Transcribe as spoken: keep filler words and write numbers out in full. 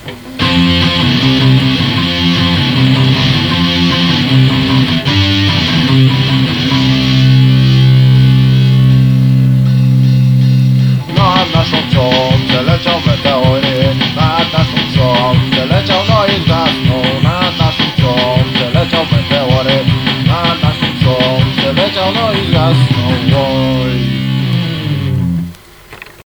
Nad naszą wsią przeleciał meteoryt, nad naszą wsią przeleciał, no i zgasnął. Nad naszą wsią przeleciał meteoryt, nad naszą wsią przeleciał, no i zgasnął.